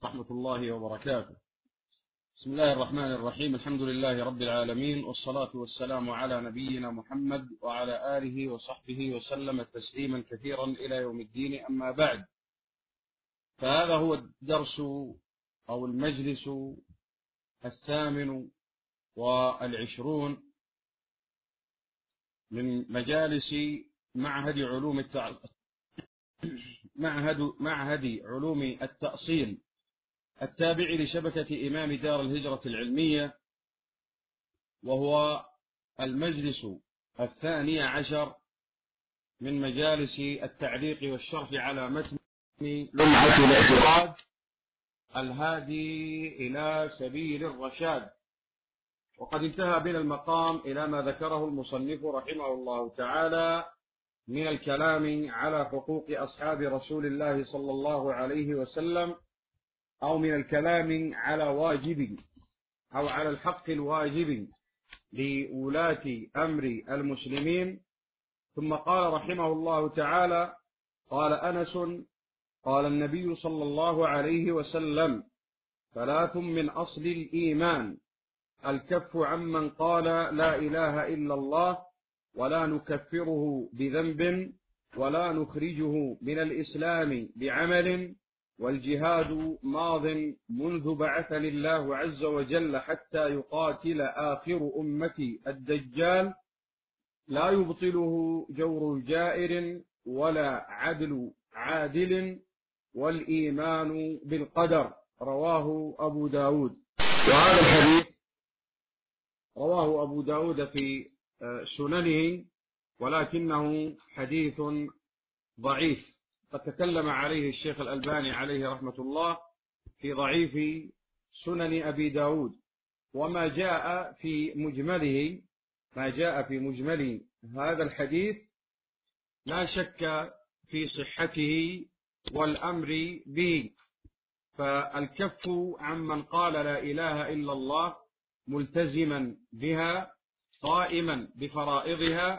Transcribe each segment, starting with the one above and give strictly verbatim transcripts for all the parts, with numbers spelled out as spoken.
ورحمة الله وبركاته. بسم الله الرحمن الرحيم. الحمد لله رب العالمين، والصلاة والسلام على نبينا محمد وعلى آله وصحبه وسلم تسليما كثيرا إلى يوم الدين. أما بعد، فهذا هو الدرس أو المجلس الثامن والعشرون من مجالس معهد علوم التع... معهد معهد علوم التأصيل التابع لشبكة إمام دار الهجرة العلمية، وهو المجلس الثاني عشر من مجالس التعليق والشرح على متن لمعة الاعتقاد الهادي إلى سبيل الرشاد. وقد انتهى بنا المقام إلى ما ذكره المصنف رحمه الله تعالى من الكلام على حقوق أصحاب رسول الله صلى الله عليه وسلم، أو من الكلام على واجب أو على الحق الواجب لولاة أمر المسلمين. ثم قال رحمه الله تعالى: قال أنس: قال النبي صلى الله عليه وسلم: ثلاث من أصل الإيمان: الكف عمن قال لا إله إلا الله ولا نكفره بذنب ولا نخرجه من الإسلام بعمل، والجهاد ماض منذ بعثني الله عز وجل حتى يقاتل آخر أمتي الدجال، لا يبطله جور جائر ولا عدل عادل، والإيمان بالقدر. رواه أبو داود. وهذا الحديث رواه أبو داود في سننه، ولكنه حديث ضعيف. قد تكلم عليه الشيخ الألباني عليه رحمة الله في ضعيف سنن أبي داود. وما جاء في مجمله ما جاء في مجمل هذا الحديث لا شك في صحته والأمر به. فالكف عمن قال لا إله إلا الله ملتزما بها قائما بفرائضها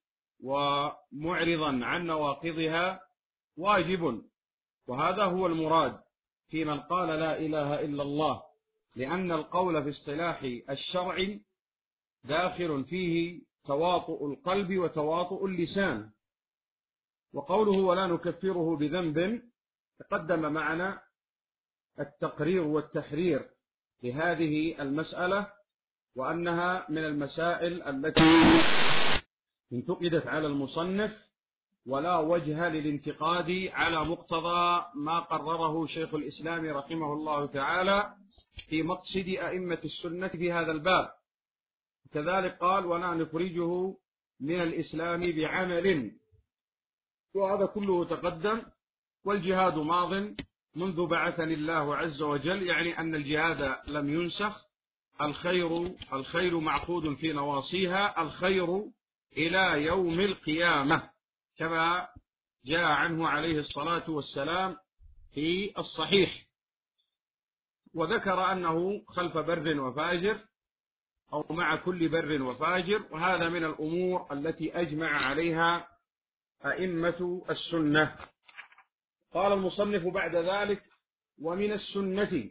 ومعرضا عن نواقضها واجب، وهذا هو المراد في من قال لا إله إلا الله، لأن القول في اصطلاح الشرع داخل فيه تواطؤ القلب وتواطؤ اللسان. وقوله ولا نكفره بذنب تقدم معنا التقرير والتحرير لهذه المسألة، وأنها من المسائل التي انتقدت على المصنف ولا وجه للانتقاد على مقتضى ما قرره شيخ الإسلام رحمه الله تعالى في مقصد أئمة السنة في هذا الباب. كذلك قال: ولا نخرجه من الإسلام بعمل، وهذا كله تقدم. والجهاد ماض منذ بعثني الله عز وجل، يعني أن الجهاد لم ينسخ. الخير الخير معقود في نواصيها، الخير إلى يوم القيامة، كما جاء عنه عليه الصلاة والسلام في الصحيح. وذكر أنه خلف بر وفاجر أو مع كل بر وفاجر، وهذا من الأمور التي أجمع عليها أئمة السنة. قال المصنف بعد ذلك: ومن السنة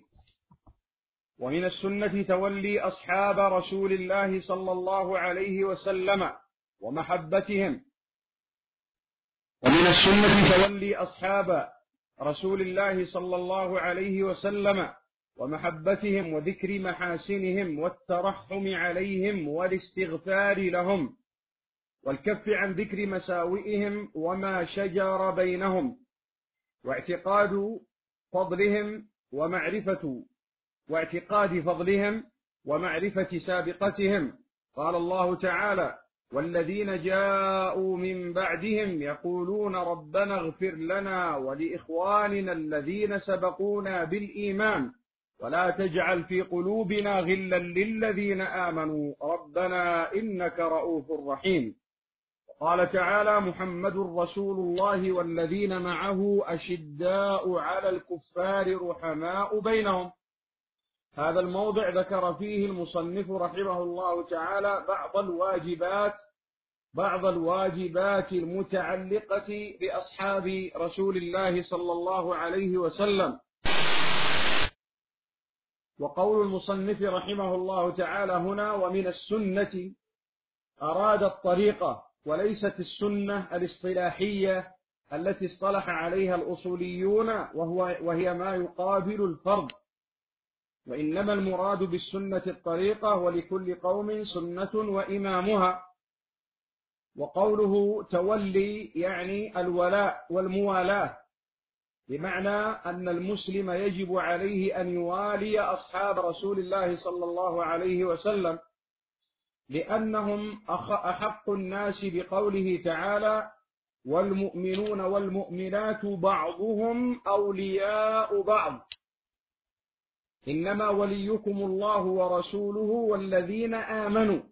ومن السنة تولي أصحاب رسول الله صلى الله عليه وسلم ومحبتهم ومن السنة تولي أصحاب رسول الله صلى الله عليه وسلم ومحبتهم وذكر محاسنهم والترحم عليهم والاستغفار لهم والكف عن ذكر مساوئهم وما شجر بينهم، واعتقاد فضلهم ومعرفة واعتقاد فضلهم ومعرفة سابقتهم. قال الله تعالى: والذين جاءوا من بعدهم يقولون ربنا اغفر لنا ولإخواننا الذين سبقونا بالإيمان ولا تجعل في قلوبنا غلا للذين آمنوا ربنا إنك رؤوف رحيم. قال تعالى: محمد رسول الله والذين معه أشداء على الكفار رحماء بينهم. هذا الموضع ذكر فيه المصنف رحمه الله تعالى بعض الواجبات بعض الواجبات المتعلقة بأصحاب رسول الله صلى الله عليه وسلم. وقول المصنف رحمه الله تعالى هنا ومن السنة أراد الطريقة وليست السنة الاصطلاحية التي اصطلح عليها الأصوليون وهو وهي ما يقابل الفرض، وإنما المراد بالسنة الطريقة، ولكل قوم سنة وإمامها. وقوله تولي يعني الولاء والموالاة، بمعنى أن المسلم يجب عليه أن يوالي أصحاب رسول الله صلى الله عليه وسلم، لأنهم أحق الناس بقوله تعالى والمؤمنون والمؤمنات بعضهم أولياء بعض، إنما وليكم الله ورسوله والذين آمنوا.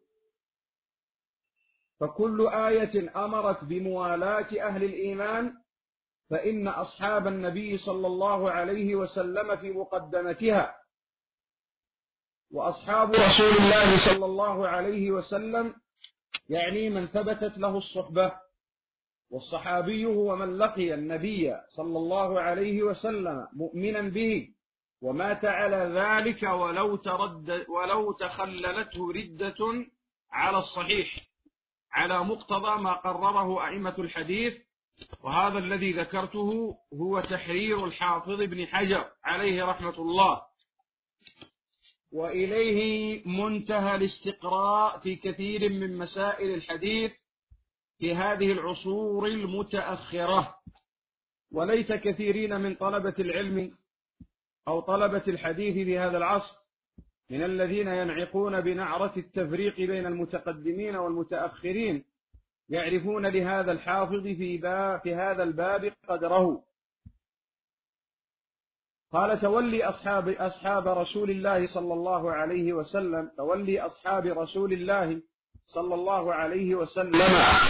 فكل آية أمرت بموالاة أهل الإيمان فإن أصحاب النبي صلى الله عليه وسلم في مقدمتها، وأصحاب رسول الله صلى الله عليه وسلم يعني من ثبتت له الصحبة، والصحابي هو من لقي النبي صلى الله عليه وسلم مؤمنا به ومات على ذلك ولو ترد ولو تخللته ردة على الصحيح، على مقتضى ما قرره أئمة الحديث. وهذا الذي ذكرته هو تحرير الحافظ ابن حجر عليه رحمة الله، وإليه منتهى الاستقراء في كثير من مسائل الحديث في هذه العصور المتأخرة. وليت كثيرين من طلبة العلم أو طلبة الحديث في هذا العصر من الذين ينعقون بنعرة التفريق بين المتقدمين والمتأخرين يعرفون لهذا الحافظ في, باب في هذا الباب قدره. قال تولي أصحاب, أصحاب رسول الله صلى الله عليه وسلم، تولي أصحاب رسول الله صلى الله عليه وسلم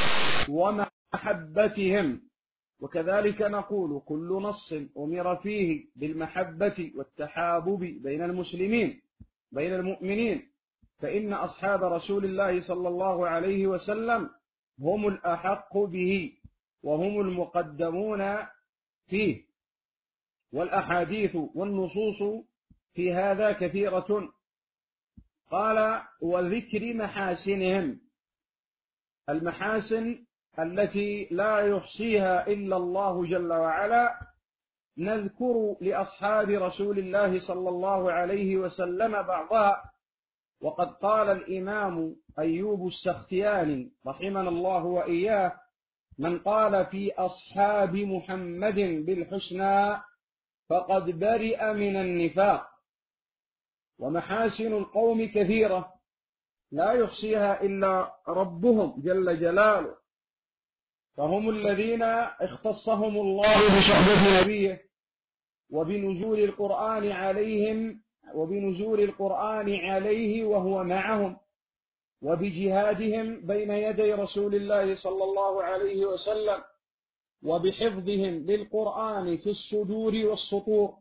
ومحبتهم. وكذلك نقول كل نص أمر فيه بالمحبة والتحابب بين المسلمين بين المؤمنين فإن أصحاب رسول الله صلى الله عليه وسلم هم الأحق به وهم المقدمون فيه. والأحاديث والنصوص في هذا كثيرة. قال وذكر محاسنهم، المحاسن التي لا يحصيها إلا الله جل وعلا، نذكر لأصحاب رسول الله صلى الله عليه وسلم بعضها. وقد قال الإمام أيوب السختياني رحمنا الله وإياه من قال في أصحاب محمد بالحسنى فقد برئ من النفاق. ومحاسن القوم كثيرة لا يحصيها إلا ربهم جل جلاله، فهم الذين اختصهم الله بصحبة نبيه وبنزول القرآن عليهم وبنزول القرآن عليه وهو معهم، وبجهادهم بين يدي رسول الله صلى الله عليه وسلم، وبحفظهم للقرآن في الصدور والسطور،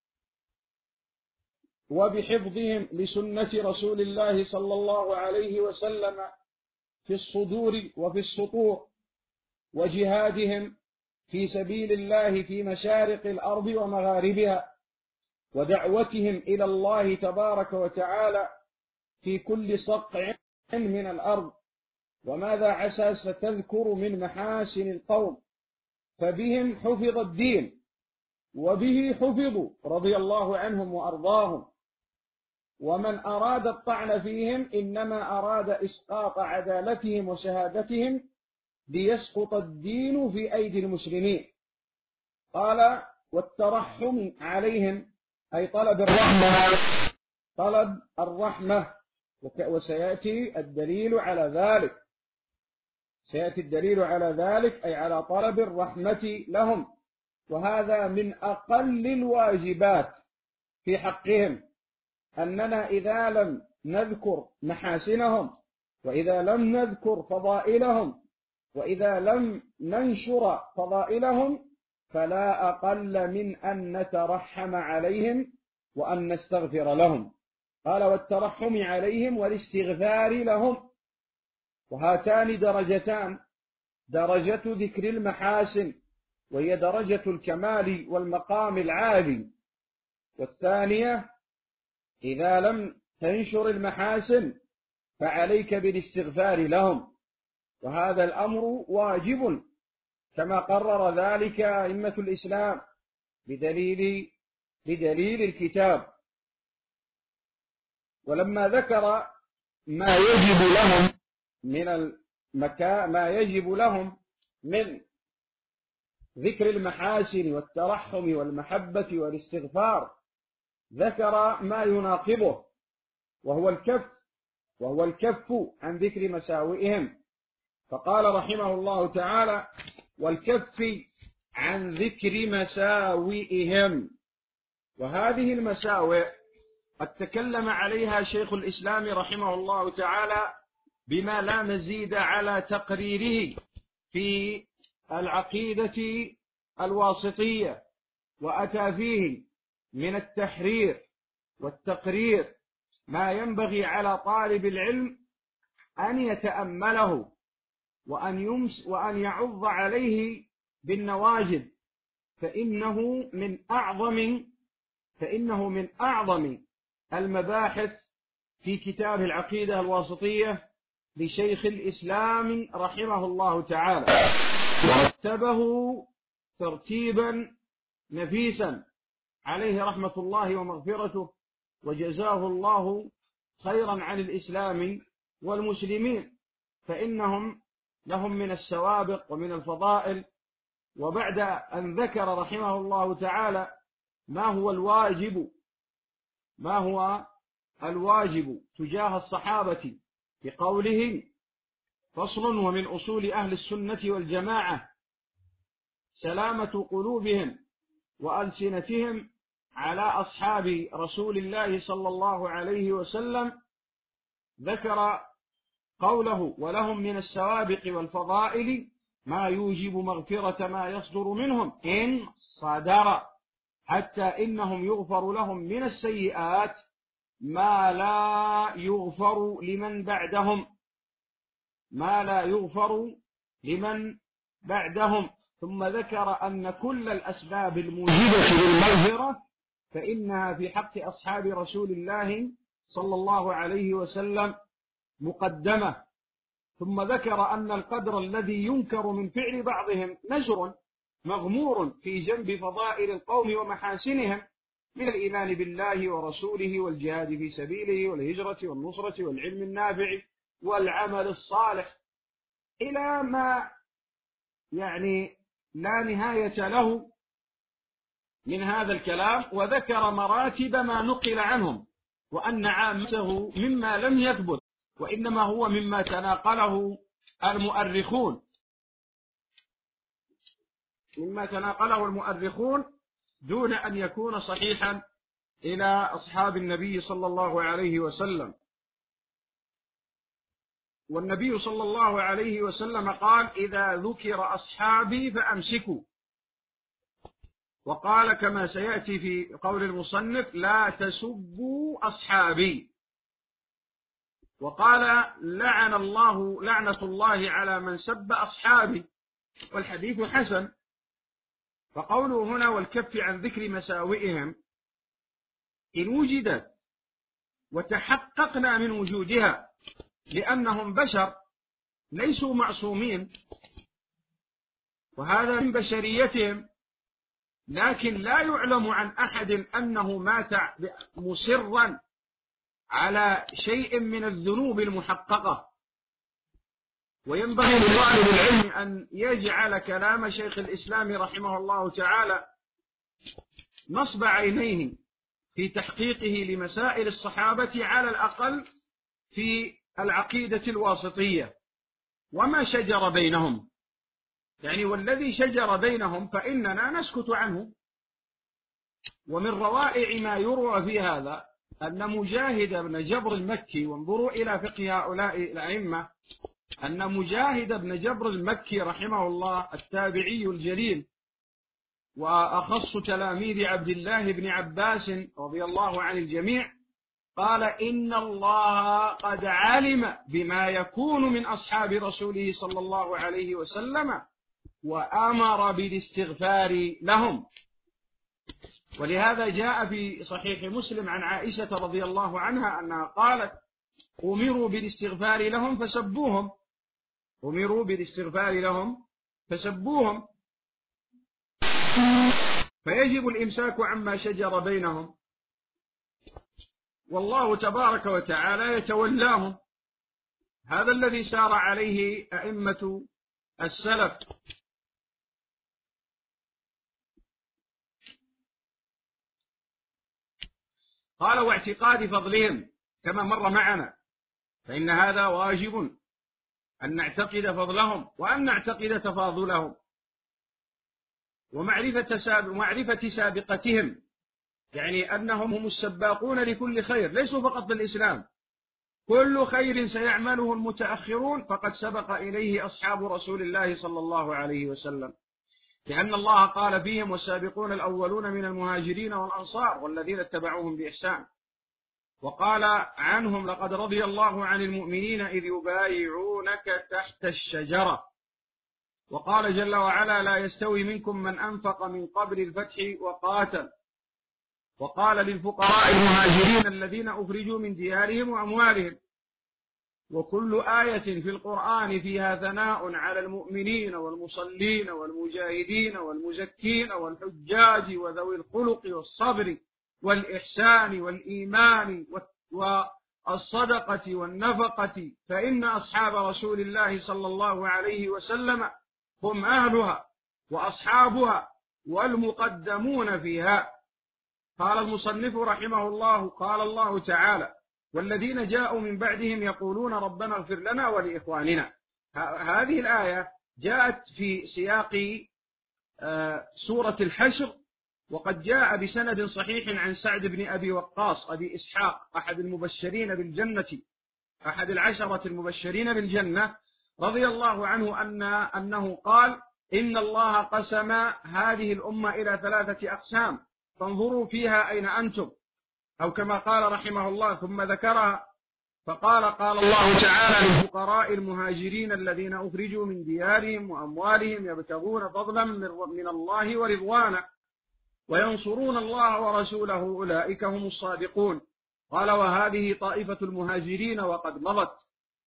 وبحفظهم لسنة رسول الله صلى الله عليه وسلم في الصدور وفي السطور، وجهادهم في سبيل الله في مشارق الأرض ومغاربها، ودعوتهم إلى الله تبارك وتعالى في كل صقع من الأرض. وماذا عسى ستذكر من محاسن القوم؟ فبهم حفظ الدين وبه حفظوا رضي الله عنهم وأرضاهم. ومن أراد الطعن فيهم إنما أراد إسقاط عدالتهم وشهادتهم ليسقط الدين في أيدي المسلمين. قال والترحم عليهم أي طلب الرحمة طلب الرحمة وسيأتي الدليل على ذلك سيأتي الدليل على ذلك أي على طلب الرحمة لهم. وهذا من أقل الواجبات في حقهم، أننا إذا لم نذكر محاسنهم وإذا لم نذكر فضائلهم وإذا لم ننشر فضائلهم فلا أقل من أن نترحم عليهم وأن نستغفر لهم. قال والترحم عليهم والاستغفار لهم. وهاتان درجتان، درجة ذكر المحاسن وهي درجة الكمال والمقام العالي، والثانية إذا لم تنشر المحاسن فعليك بالاستغفار لهم، وهذا الأمر واجب كما قرر ذلك أئمة الإسلام بدليل بدليل الكتاب. ولما ذكر ما يجب لهم من المكا ما يجب لهم من ذكر المحاسن والترحم والمحبة والاستغفار، ذكر ما يناقضه وهو الكف وهو الكف عن ذكر مساوئهم، فقال رحمه الله تعالى: والكف عن ذكر مساوئهم. وهذه المساوئ قد تكلم عليها شيخ الإسلام رحمه الله تعالى بما لا مزيد على تقريره في العقيدة الواسطية، وأتى فيه من التحرير والتقرير ما ينبغي على طالب العلم أن يتأمله وأن يمس وأن يعض عليه بالنواجذ، فإنه من أعظم فإنه من أعظم المباحث في كتاب العقيدة الواسطية لشيخ الإسلام رحمه الله تعالى، ورتبه ترتيبا نفيسا عليه رحمة الله ومغفرته، وجزاه الله خيرا عن الإسلام والمسلمين، فإنهم لهم من السوابق ومن الفضائل. وبعد أن ذكر رحمه الله تعالى ما هو الواجب ما هو الواجب تجاه الصحابة بقوله: فصل: ومن أصول أهل السنة والجماعة سلامة قلوبهم وألسنتهم على أصحاب رسول الله صلى الله عليه وسلم. ذكر قوله: ولهم من السوابق والفضائل ما يوجب مغفرة ما يصدر منهم إن صدر، حتى إنهم يغفر لهم من السيئات ما لا يغفر لمن بعدهم ما لا يغفر لمن بعدهم ثم ذكر أن كل الأسباب الموجبة للمغفرة فإنها في حق أصحاب رسول الله صلى الله عليه وسلم مقدمة. ثم ذكر أن القدر الذي ينكر من فعل بعضهم نزر مغمور في جنب فضائل القوم ومحاسنهم من الإيمان بالله ورسوله والجهاد في سبيله والهجرة والنصرة والعلم النافع والعمل الصالح، إلى ما يعني لا نهاية له من هذا الكلام. وذكر مراتب ما نقل عنهم، وأن عامته مما لم يثبت، وإنما هو مما تناقله المؤرخون مما تناقله المؤرخون دون أن يكون صحيحا إلى أصحاب النبي صلى الله عليه وسلم. والنبي صلى الله عليه وسلم قال: إذا ذكر أصحابي فأمسكوا. وقال كما سيأتي في قول المصنف: لا تسبوا أصحابي. وقال: لعن الله لعنة الله على من سب أصحابي، والحديث حسن. فقوله هنا: والكف عن ذكر مساوئهم، إن وجدت وتحققنا من وجودها، لأنهم بشر ليسوا معصومين، وهذا من بشريتهم، لكن لا يعلم عن أحد أنه مات مصرا على شيء من الذنوب المحققة. وينبغي لطالب العلم أن يجعل كلام شيخ الإسلام رحمه الله تعالى نصب عينيه في تحقيقه لمسائل الصحابة، على الأقل في العقيدة الواسطية وما شجر بينهم، يعني والذي شجر بينهم فإننا نسكت عنه. ومن روائع ما يروى في هذا أن مجاهد بن جبر المكي، وانظروا إلى فقه هؤلاء الأئمة، أن مجاهد بن جبر المكي رحمه الله التابعي الجليل وأخص تلاميذ عبد الله بن عباس رضي الله عن الجميع، قال: إن الله قد علم بما يكون من أصحاب رسوله صلى الله عليه وسلم وأمر بالاستغفار لهم. ولهذا جاء في صحيح مسلم عن عائشة رضي الله عنها أنها قالت: أمروا بالاستغفار لهم فسبوهم أمروا بالاستغفار لهم فسبوهم فيجب الإمساك عما شجر بينهم، والله تبارك وتعالى يتولاهم. هذا الذي سار عليه أئمة السلف. قال: واعتقاد فضلهم كما مر معنا، فإن هذا واجب أن نعتقد فضلهم وأن نعتقد تفاضلهم ومعرفة سابقتهم، يعني أنهم هم السباقون لكل خير، ليسوا فقط بالإسلام، كل خير سيعمله المتأخرون فقد سبق إليه أصحاب رسول الله صلى الله عليه وسلم، لأن الله قال فيهم: والسابقون الأولون من المهاجرين والأنصار والذين اتبعوهم بإحسان. وقال عنهم: لقد رضي الله عن المؤمنين إذ يبايعونك تحت الشجرة. وقال جل وعلا: لا يستوي منكم من أنفق من قبل الفتح وقاتل. وقال للفقراء المهاجرين الذين أخرجوا من ديارهم وأموالهم. وكل آية في القرآن فيها ثناء على المؤمنين والمصلين والمجاهدين والمزكين والحجاج وذوي الخلق والصبر والإحسان والإيمان والصدقة والنفقة، فإن أصحاب رسول الله صلى الله عليه وسلم هم أهلها وأصحابها والمقدمون فيها. قال المصنف رحمه الله: قال الله تعالى: والذين جاءوا من بعدهم يقولون ربنا اغفر لنا ولإخواننا. هذه الآية جاءت في سياق سورة الحشر، وقد جاء بسند صحيح عن سعد بن أبي وقاص أبي إسحاق أحد المبشرين بالجنة أحد العشرة المبشرين بالجنة رضي الله عنه أن أنه قال: إن الله قسم هذه الأمة إلى ثلاثة أقسام فانظروا فيها أين أنتم، أو كما قال رحمه الله، ثم ذكرها فقال: قال الله تعالى: للفقراء المهاجرين الذين أخرجوا من ديارهم وأموالهم يبتغون فضلا من الله ورضوانا وينصرون الله ورسوله أولئك هم الصادقون. قال: وهذه طائفة المهاجرين وقد مضت.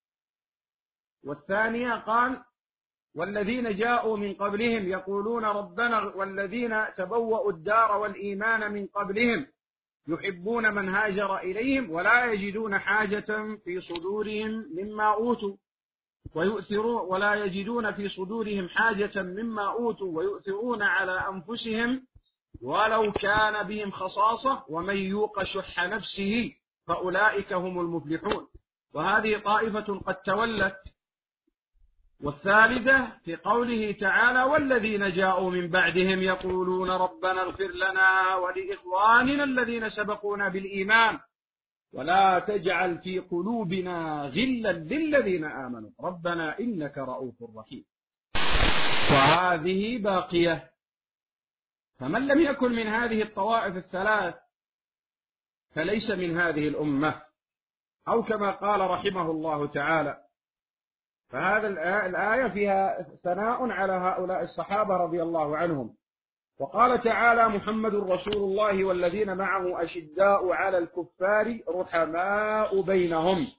والثانية قال: والذين جاءوا من قبلهم يقولون ربنا والذين تبوأوا الدار والإيمان من قبلهم يحبون من هاجر إليهم ولا يجدون حاجة في صدورهم مما أوتوا ويؤثرون ولا يجدون في صدورهم حاجة مما أوتوا ويؤثرون على أنفسهم ولو كان بهم خصاصة ومن يوق شح نفسه فأولئك هم المفلحون. وهذه طائفة قد تولت. والثالثة في قوله تعالى: والذين جاءوا من بعدهم يقولون ربنا اغفر لنا ولإخواننا الذين سبقونا بالإيمان ولا تجعل في قلوبنا غلا للذين آمنوا ربنا إنك رؤوف رحيم. وهذه باقية، فمن لم يكن من هذه الطوائف الثلاث فليس من هذه الأمة، أو كما قال رحمه الله تعالى. فهذا الآية فيها ثناء على هؤلاء الصحابة رضي الله عنهم. وقال تعالى: محمد رسول الله والذين معه أشداء على الكفار رحماء بينهم.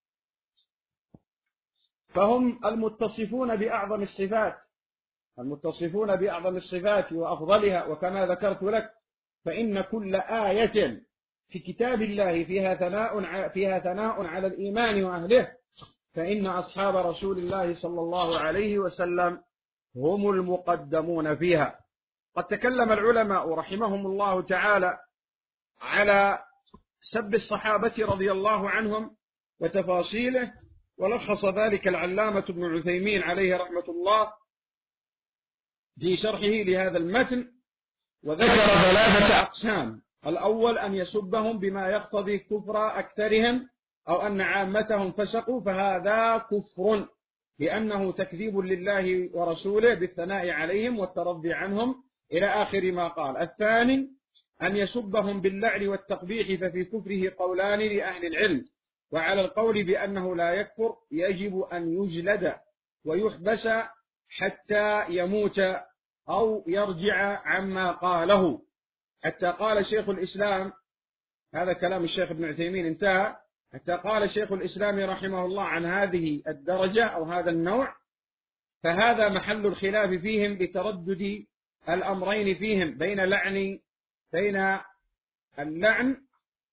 فهم المتصفون بأعظم الصفات المتصفون بأعظم الصفات وأفضلها. وكما ذكرت لك فإن كل آية في كتاب الله فيها ثناء فيها ثناء على الإيمان وأهله، فإن أصحاب رسول الله صلى الله عليه وسلم هم المقدمون فيها. قد تكلم العلماء رحمهم الله تعالى على سب الصحابة رضي الله عنهم وتفاصيله، ولخص ذلك العلامة ابن عثيمين عليه رحمة الله في شرحه لهذا المتن، وذكر ثلاثة أقسام. الأول أن يسبهم بما يقتضي كفر أكثرهم أو أن عامتهم فسقوا، فهذا كفر لأنه تكذيب لله ورسوله بالثناء عليهم والترضي عنهم إلى آخر ما قال. الثاني أن يسبهم باللعن والتقبيح، ففي كفره قولان لأهل العلم، وعلى القول بأنه لا يكفر يجب أن يجلد ويحبس حتى يموت أو يرجع عما قاله. حتى قال شيخ الإسلام، هذا كلام الشيخ ابن عثيمين انتهى، حتى قال شيخ الإسلام رحمه الله عن هذه الدرجة أو هذا النوع: فهذا محل الخلاف فيهم بتردد الأمرين فيهم بين لعن بين اللعن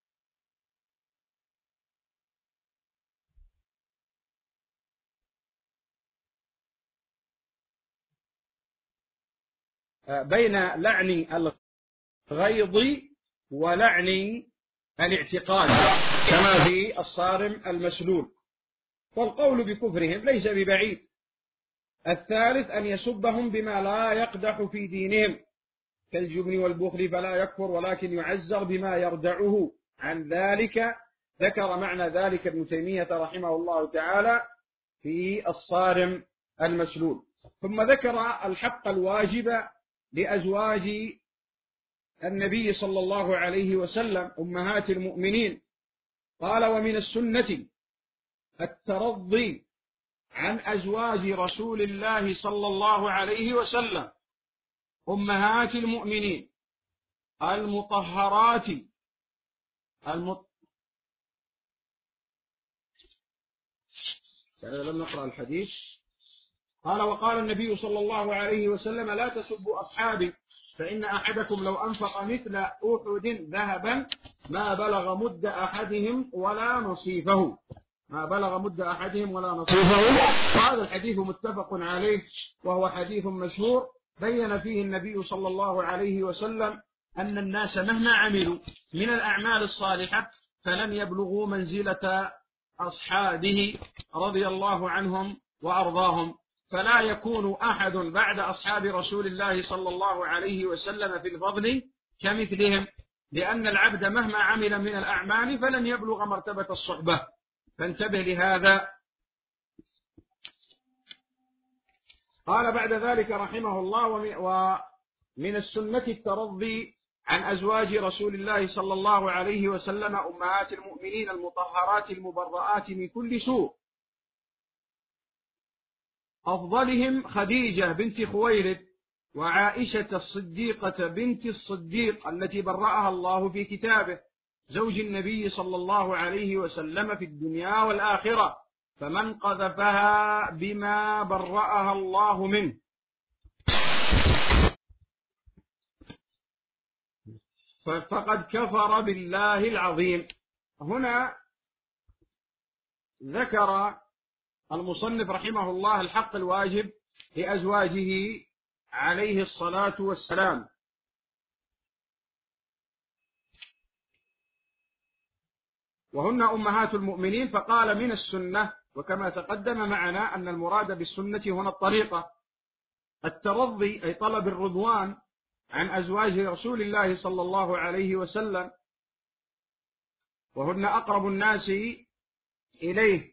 بين لعن الغيظ ولعن الاعتقاد كما في الصارم المسلول. والقول بكفرهم ليس ببعيد. الثالث أن يسبهم بما لا يقدح في دينهم كالجبن والبخل فلا يكفر ولكن يعزر بما يردعه عن ذلك. ذكر معنى ذلك ابن تيمية رحمه الله تعالى في الصارم المسلول. ثم ذكر الحق الواجب لأزواج النبي صلى الله عليه وسلم أمهات المؤمنين. قال: ومن السنة الترضي عن أزواج رسول الله صلى الله عليه وسلم أمهات المؤمنين المطهرات المط... لم نقرأ الحديث. قال: وقال النبي صلى الله عليه وسلم: لا تسبوا أصحابي فإن أحدكم لو أنفق مثل أحد ذهبا ما بلغ مد أحدهم ولا نصيفه ما بلغ مد أحدهم ولا نصيفه. وهذا الحديث متفق عليه وهو حديث مشهور بين فيه النبي صلى الله عليه وسلم أن الناس مهما عملوا من الأعمال الصالحة فلن يبلغوا منزلة أصحابه رضي الله عنهم وأرضاهم، فلا يكون أحد بعد أصحاب رسول الله صلى الله عليه وسلم في الفضل كمثلهم، لأن العبد مهما عمل من الأعمال فلن يبلغ مرتبة الصحبة، فانتبه لهذا. قال بعد ذلك رحمه الله: ومن السنة الترضي عن أزواج رسول الله صلى الله عليه وسلم أمهات المؤمنين المطهرات المبرآت من كل سوء، أفضلهم خديجة بنت خويلد وعائشة الصديقة بنت الصديق التي برأها الله في كتابه، زوج النبي صلى الله عليه وسلم في الدنيا والآخرة، فمن قذفها بما برأها الله منه فقد كفر بالله العظيم. هنا ذكر المصنف رحمه الله الحق الواجب لأزواجه عليه الصلاة والسلام. وهن أمهات المؤمنين، فقال: من السنة، وكما تقدم معنا أن المراد بالسنة هنا الطريقة. الترضي أي طلب الرضوان عن أزواج رسول الله صلى الله عليه وسلم، وهن أقرب الناس إليه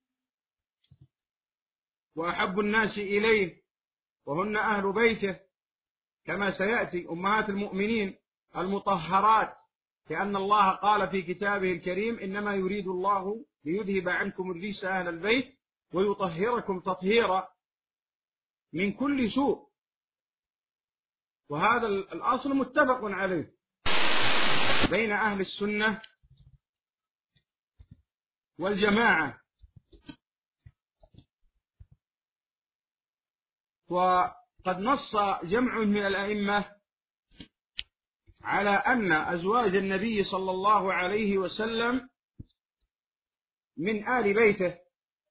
وأحب الناس إليه، وهن أهل بيته كما سيأتي، أمهات المؤمنين المطهرات، لأن الله قال في كتابه الكريم: إنما يريد الله ليذهب عنكم الرجس أهل البيت ويطهركم تطهيرا من كل سوء. وهذا الأصل متفق عليه بين أهل السنة والجماعة. وقد نص جمع من الأئمة على أن أزواج النبي صلى الله عليه وسلم من آل بيته،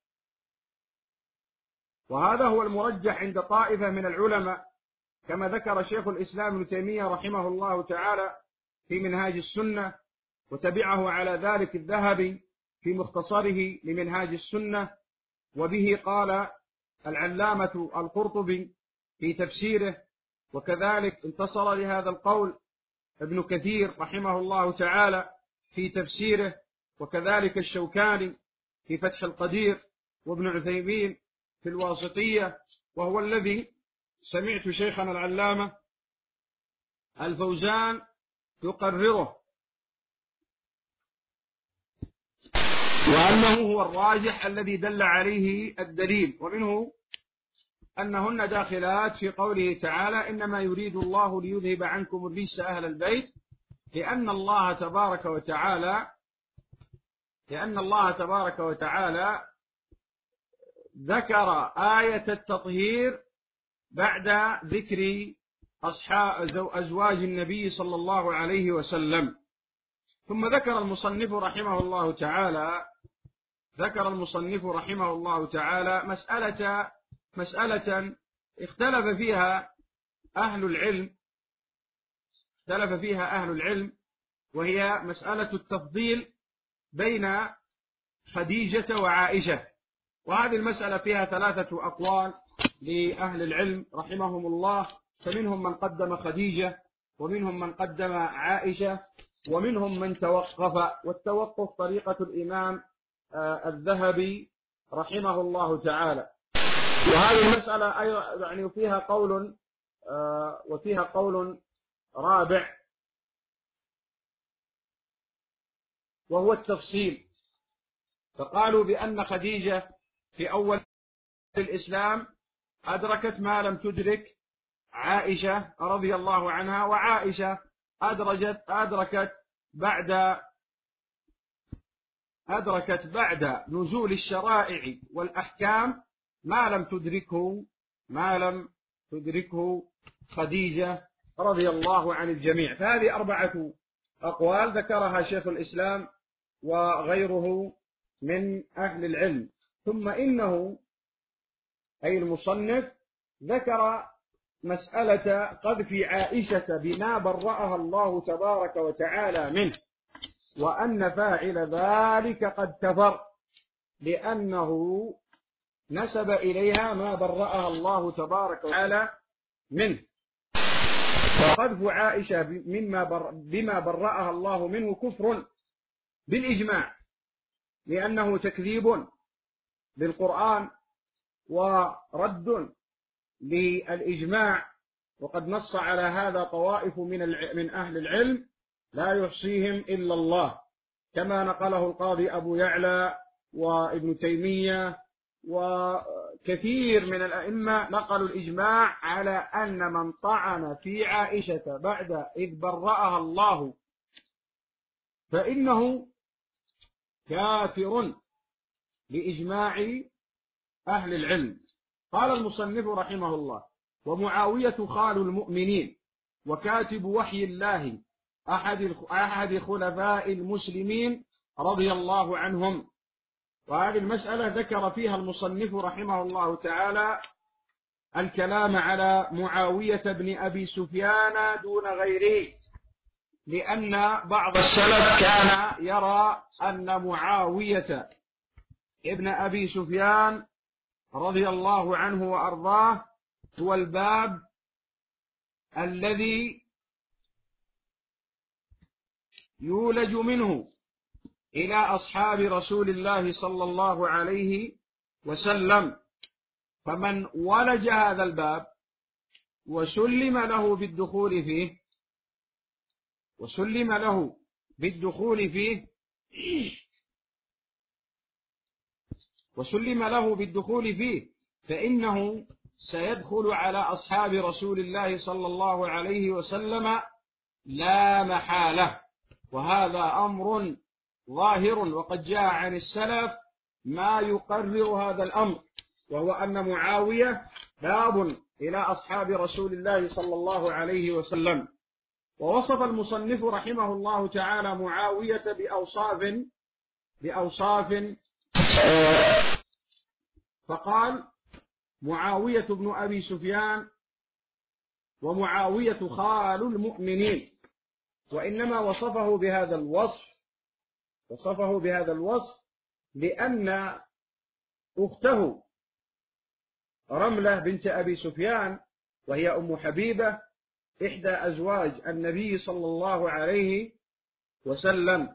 وهذا هو المرجح عند طائفة من العلماء، كما ذكر شيخ الإسلام ابن تيمية رحمه الله تعالى في منهاج السنة، وتبعه على ذلك الذهبي في مختصره لمنهاج السنة، وبه قال العلامة القرطبي في تفسيره، وكذلك انتصر لهذا القول ابن كثير رحمه الله تعالى في تفسيره، وكذلك الشوكاني في فتح القدير، وابن عثيمين في الواسطية، وهو الذي سمعت شيخنا العلامة الفوزان يقرره، وأنه هو الراجح الذي دل عليه الدليل. ومنه أنهن داخلات في قوله تعالى إنما يريد الله ليذهب عنكم الرجس أهل البيت، لأن الله تبارك وتعالى لأن الله تبارك وتعالى ذكر آية التطهير بعد ذكر أصحاب أزواج النبي صلى الله عليه وسلم. ثم ذكر المصنف رحمه الله تعالى ذكر المصنف رحمه الله تعالى مسألة مسألة اختلف فيها أهل العلم اختلف فيها أهل العلم وهي مسألة التفضيل بين خديجة وعائشة. وهذه المسألة فيها ثلاثة أقوال لأهل العلم رحمهم الله، فمنهم من قدم خديجة، ومنهم من قدم عائشة، ومنهم من توقف، والتوقف طريقة الإمام الذهبي رحمه الله تعالى. وهذه المسألة يعني فيها قول وفيها قول رابع وهو التفصيل، فقالوا بأن خديجة في أول الإسلام أدركت ما لم تدرك عائشة رضي الله عنها، وعائشة أدركت أدركت بعد أدركت بعد نزول الشرائع والأحكام ما لم تدركه ما لم تدركه خديجة رضي الله عن الجميع. فهذه أربعة أقوال ذكرها شيخ الإسلام وغيره من أهل العلم. ثم إنه أي المصنف ذكر مسألة قذف عائشة بما برأها الله تبارك وتعالى منه، وأن فاعل ذلك قد كفر لأنه نسب إليها ما برأها الله تبارك وتعالى منه. وقذف عائشة مما بر بما برأها الله منه كفر بالإجماع، لأنه تكذيب للقرآن ورد للإجماع، وقد نص على هذا طوائف من من أهل العلم لا يحصيهم إلا الله، كما نقله القاضي أبو يعلى وابن تيمية وكثير من الأئمة نقلوا الإجماع على أن من طعن في عائشة بعد إذ برأها الله فإنه كافر بإجماع أهل العلم. قال المصنف رحمه الله: ومعاوية خال المؤمنين وكاتب وحي الله أحد أحد خلفاء المسلمين رضي الله عنهم. وهذه المسألة ذكر فيها المصنف رحمه الله تعالى الكلام على معاوية بن أبي سفيان دون غيره، لأن بعض السلف كان يرى أن معاوية ابن أبي سفيان رضي الله عنه وأرضاه هو الباب الذي يولج منه إلى أصحاب رسول الله صلى الله عليه وسلم، فمن ولج هذا الباب وسلم له بالدخول فيه وسلم له بالدخول فيه وسلم له بالدخول فيه فإنه سيدخل على أصحاب رسول الله صلى الله عليه وسلم لا محالة. وهذا أمر ظاهر، وقد جاء عن السلف ما يقرر هذا الأمر، وهو أن معاوية باب إلى أصحاب رسول الله صلى الله عليه وسلم. ووصف المصنف رحمه الله تعالى معاوية بأوصاف بأوصاف فقال: معاوية بن أبي سفيان ومعاوية خال المؤمنين. وإنما وصفه بهذا الوصف وصفه بهذا الوصف لأن أخته رملة بنت أبي سفيان، وهي أم حبيبة إحدى أزواج النبي صلى الله عليه وسلم،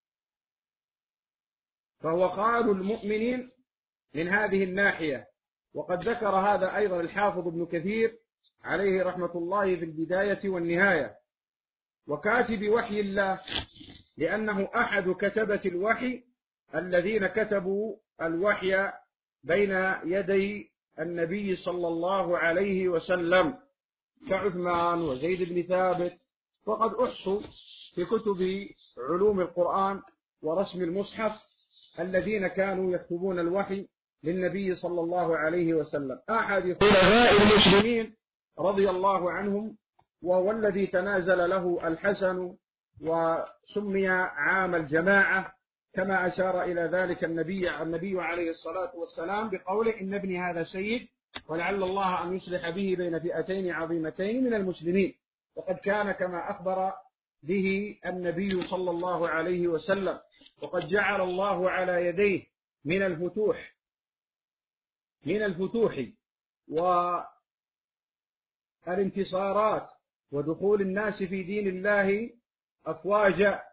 فهو خال المؤمنين من هذه الناحية. وقد ذكر هذا أيضا الحافظ ابن كثير عليه رحمة الله في البداية والنهاية. وكاتب وحي الله لأنه أحد كتبة الوحي الذين كتبوا الوحي بين يدي النبي صلى الله عليه وسلم كعثمان وزيد بن ثابت، وقد أحصوا في كتب علوم القرآن ورسم المصحف الذين كانوا يكتبون الوحي للنبي صلى الله عليه وسلم. أحد خلفاء المسلمين رضي الله عنهم، وهو الذي تنازل له الحسن وسمي عام الجماعة، كما أشار إلى ذلك النبي النبي عليه الصلاة والسلام بقوله: إن ابني هذا سيد ولعل الله أن يصلح به بين فئتين عظيمتين من المسلمين. وقد كان كما أخبر به النبي صلى الله عليه وسلم، وقد جعل الله على يديه من الفتوح من الفتوح والانتصارات ودخول الناس في دين الله أفواجا.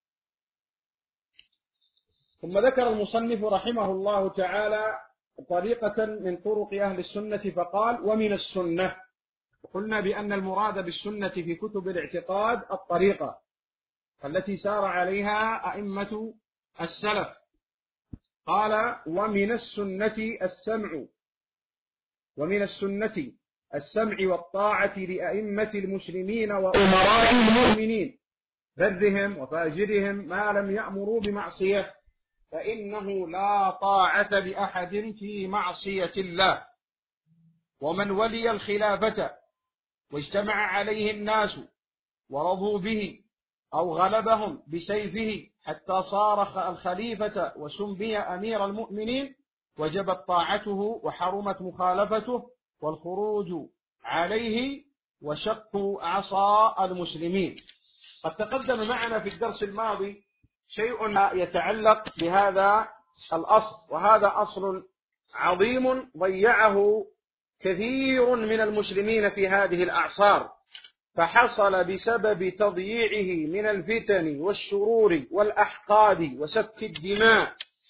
ثم ذكر المصنف رحمه الله تعالى طريقة من طرق أهل السنة فقال: ومن السنة. قلنا بأن المراد بالسنة في كتب الاعتقاد الطريقة التي سار عليها أئمة السلف. قال: ومن السنة السمع ومن السنة السمع والطاعة لأئمة المسلمين وأمراء المؤمنين برهم وفاجرهم ما لم يأمروا بمعصية، فإنه لا طاعة لأحد في معصية الله. ومن ولي الخلافة واجتمع عليه الناس ورضوا به أو غلبهم بسيفه حتى صار الخليفة وسمي أمير المؤمنين، وجبت طاعته وحرمت مخالفته والخروج عليه وشق عصا المسلمين. قد تقدم معنا في الدرس الماضي شيء يتعلق بهذا الأصل، وهذا أصل عظيم ضيعه كثير من المسلمين في هذه الأعصار، فحصل بسبب تضييعه من الفتن والشرور والأحقاد وسفك الدماء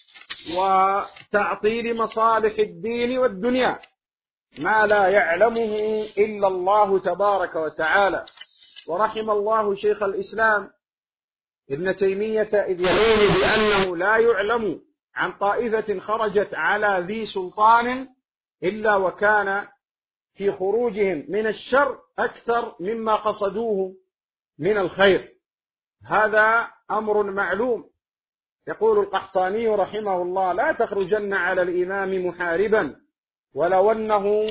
وتعطيل مصالح الدين والدنيا ما لا يعلمه إلا الله تبارك وتعالى. ورحم الله شيخ الإسلام ابن تيمية إذ يقول بأنه لا يعلم عن طائفة خرجت على ذي سلطان إلا وكان في خروجهم من الشر أكثر مما قصدوه من الخير. هذا أمر معلوم. يقول القحطاني رحمه الله: لا تخرجن على الإمام محاربا ولو أنه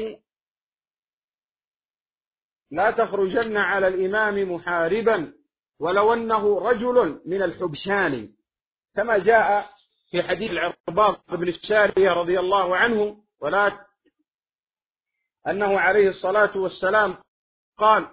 لا تخرجن على الإمام محاربا ولو أنه رجل من الحبشان، كما جاء في حديث العرباض بن السارية رضي الله عنه، ولا أنه عليه الصلاة والسلام قال: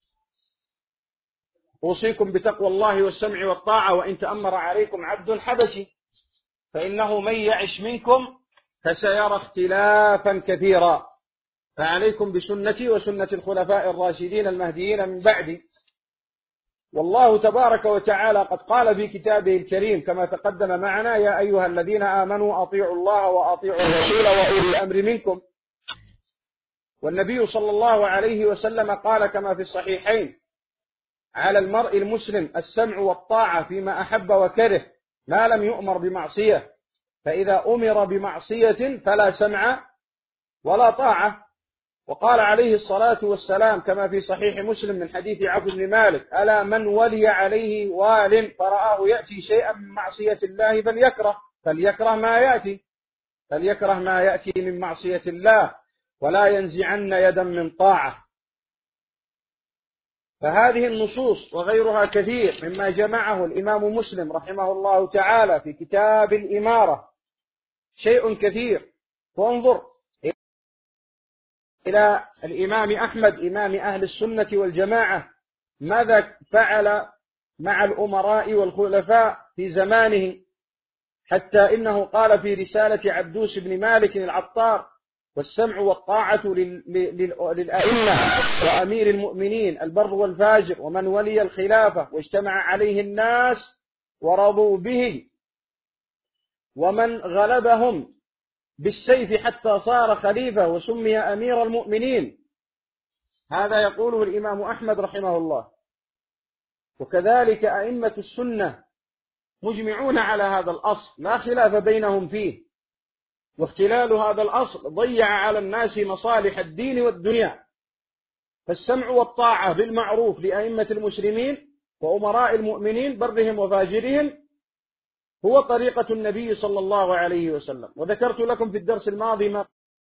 أوصيكم بتقوى الله والسمع والطاعة وإن تأمر عليكم عبد حبشي، فإنه من يعش منكم فسيرى اختلافا كثيرا، فعليكم بسنتي وسنة الخلفاء الراشدين المهديين من بعدي. والله تبارك وتعالى قد قال في كتابه الكريم كما تقدم معنا: يا أيها الذين آمنوا أطيعوا الله وأطيعوا الرسول وأولي الأمر منكم. والنبي صلى الله عليه وسلم قال كما في الصحيحين: على المرء المسلم السمع والطاعة فيما أحب وكره ما لم يؤمر بمعصية، فإذا أمر بمعصية فلا سمع ولا طاعة. وقال عليه الصلاة والسلام كما في صحيح مسلم من حديث عبد بن مالك: ألا من ولي عليه وال فرآه يأتي شيئا من معصية الله فليكره فليكره ما يأتي فليكره ما يأتي من معصية الله ولا ينزعن يدا من طاعة. فهذه النصوص وغيرها كثير مما جمعه الإمام مسلم رحمه الله تعالى في كتاب الإمارة شيء كثير. وانظر إلى الإمام أحمد إمام أهل السنة والجماعة ماذا فعل مع الأمراء والخلفاء في زمانه، حتى إنه قال في رسالة عبدوس بن مالك العطار: والسمع والطاعة للأئمة وأمير المؤمنين البر والفاجر ومن ولي الخلافة واجتمع عليه الناس ورضوا به ومن غلبهم بالسيف حتى صار خليفة وسمي أمير المؤمنين. هذا يقوله الإمام أحمد رحمه الله. وكذلك أئمة السنة مجمعون على هذا الأصل لا خلاف بينهم فيه، واختلال هذا الأصل ضيع على الناس مصالح الدين والدنيا. فالسمع والطاعة بالمعروف لأئمة المسلمين وأمراء المؤمنين برهم وفاجرهم هو طريقة النبي صلى الله عليه وسلم. وذكرت لكم في الدرس الماضي ما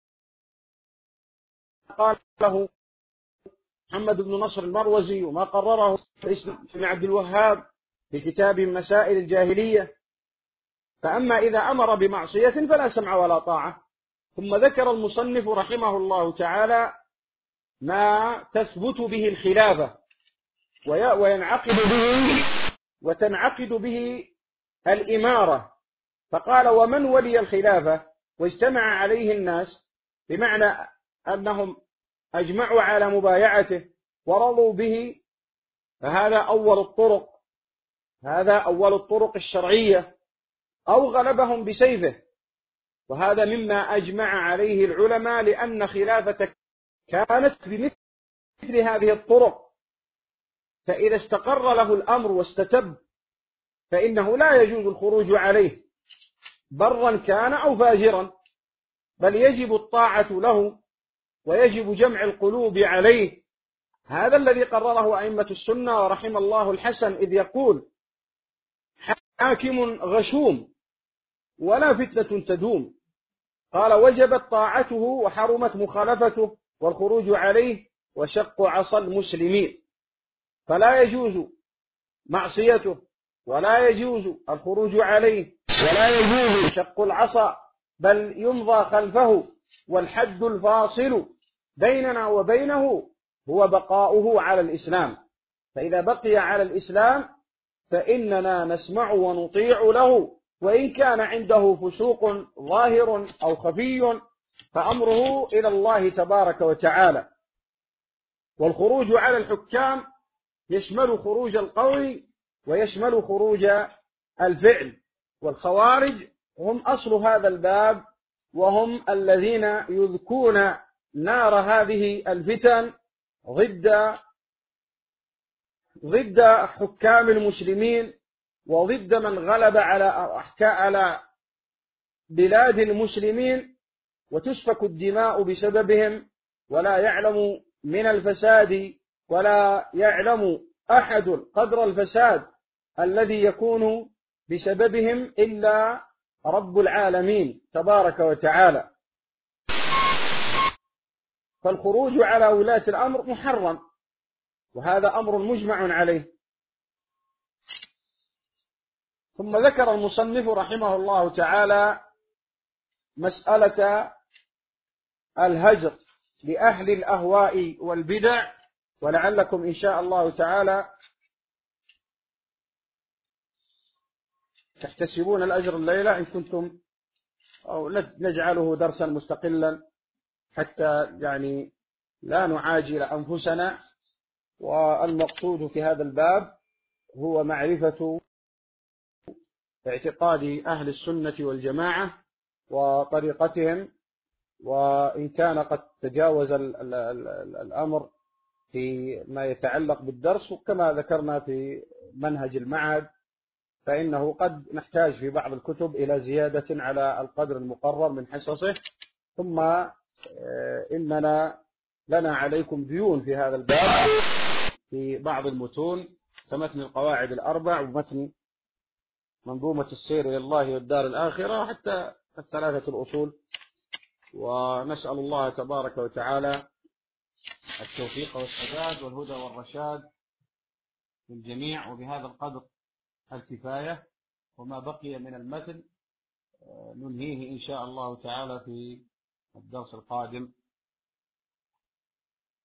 قاله محمد بن نصر المروزي وما قرره ابن عبد الوهاب في كتاب مسائل الجاهلية. فأما إذا أمر بمعصية فلا سمع ولا طاعة. ثم ذكر المصنف رحمه الله تعالى ما تثبت به الخلافة وينعقد به وتنعقد به الإمارة. فقال ومن ولي الخلافة واجتمع عليه الناس، بمعنى أنهم أجمعوا على مبايعته ورضوا به، فهذا أول الطرق، هذا أول الطرق الشرعية، أو غلبهم بسيفه، وهذا مما أجمع عليه العلماء، لأن خلافة كانت بمثل هذه الطرق. فإذا استقر له الأمر واستتب فإنه لا يجوز الخروج عليه برا كان أو فاجرا، بل يجب الطاعة له ويجب جمع القلوب عليه. هذا الذي قرره أئمة السنة ورحم الله الحسن إذ يقول حاكم غشوم ولا فتنة تدوم. قال وجبت طاعته وحرمت مخالفته والخروج عليه وشق عصا المسلمين. فلا يجوز معصيته ولا يجوز الخروج عليه ولا يجوز شق العصا، بل يمضى خلفه. والحد الفاصل بيننا وبينه هو بقاؤه على الإسلام. فإذا بقي على الإسلام فإننا نسمع ونطيع له، وإن كان عنده فسوق ظاهر أو خفي فأمره إلى الله تبارك وتعالى. والخروج على الحكام يشمل خروج القول ويشمل خروج الفعل. والخوارج هم أصل هذا الباب، وهم الذين يذكون نار هذه الفتن ضد ضد حكام المسلمين وضد من غلب على على بلاد المسلمين، وتسفك الدماء بسببهم، ولا يعلم من الفساد ولا يعلم أحد قدر الفساد الذي يكون بسببهم إلا رب العالمين تبارك وتعالى. فالخروج على ولاة الأمر محرم، وهذا أمر مجمع عليه. ثم ذكر المصنف رحمه الله تعالى مسألة الهجر لأهل الأهواء والبدع، ولعلكم إن شاء الله تعالى تحتسبون الأجر الليلة إن كنتم، أو نجعله درسا مستقلا حتى يعني لا نعاجل أنفسنا. والمقصود في هذا الباب هو معرفة اعتقاد أهل السنة والجماعة وطريقتهم، وإن كان قد تجاوز الأمر في ما يتعلق بالدرس وكما ذكرنا في منهج المعهد، فإنه قد نحتاج في بعض الكتب إلى زيادة على القدر المقرر من حصصه. ثم إننا لنا عليكم ديون في هذا الباب في بعض المتون كمتن القواعد الأربع ومتن منظومة السير إلى الله والدار الآخرة حتى الثلاثة الأصول. ونسأل الله تبارك وتعالى التوفيق والسداد والهدى والرشاد للجميع. وبهذا القدر الكفاية، وما بقي من المتن ننهيه إن شاء الله تعالى في الدرس القادم.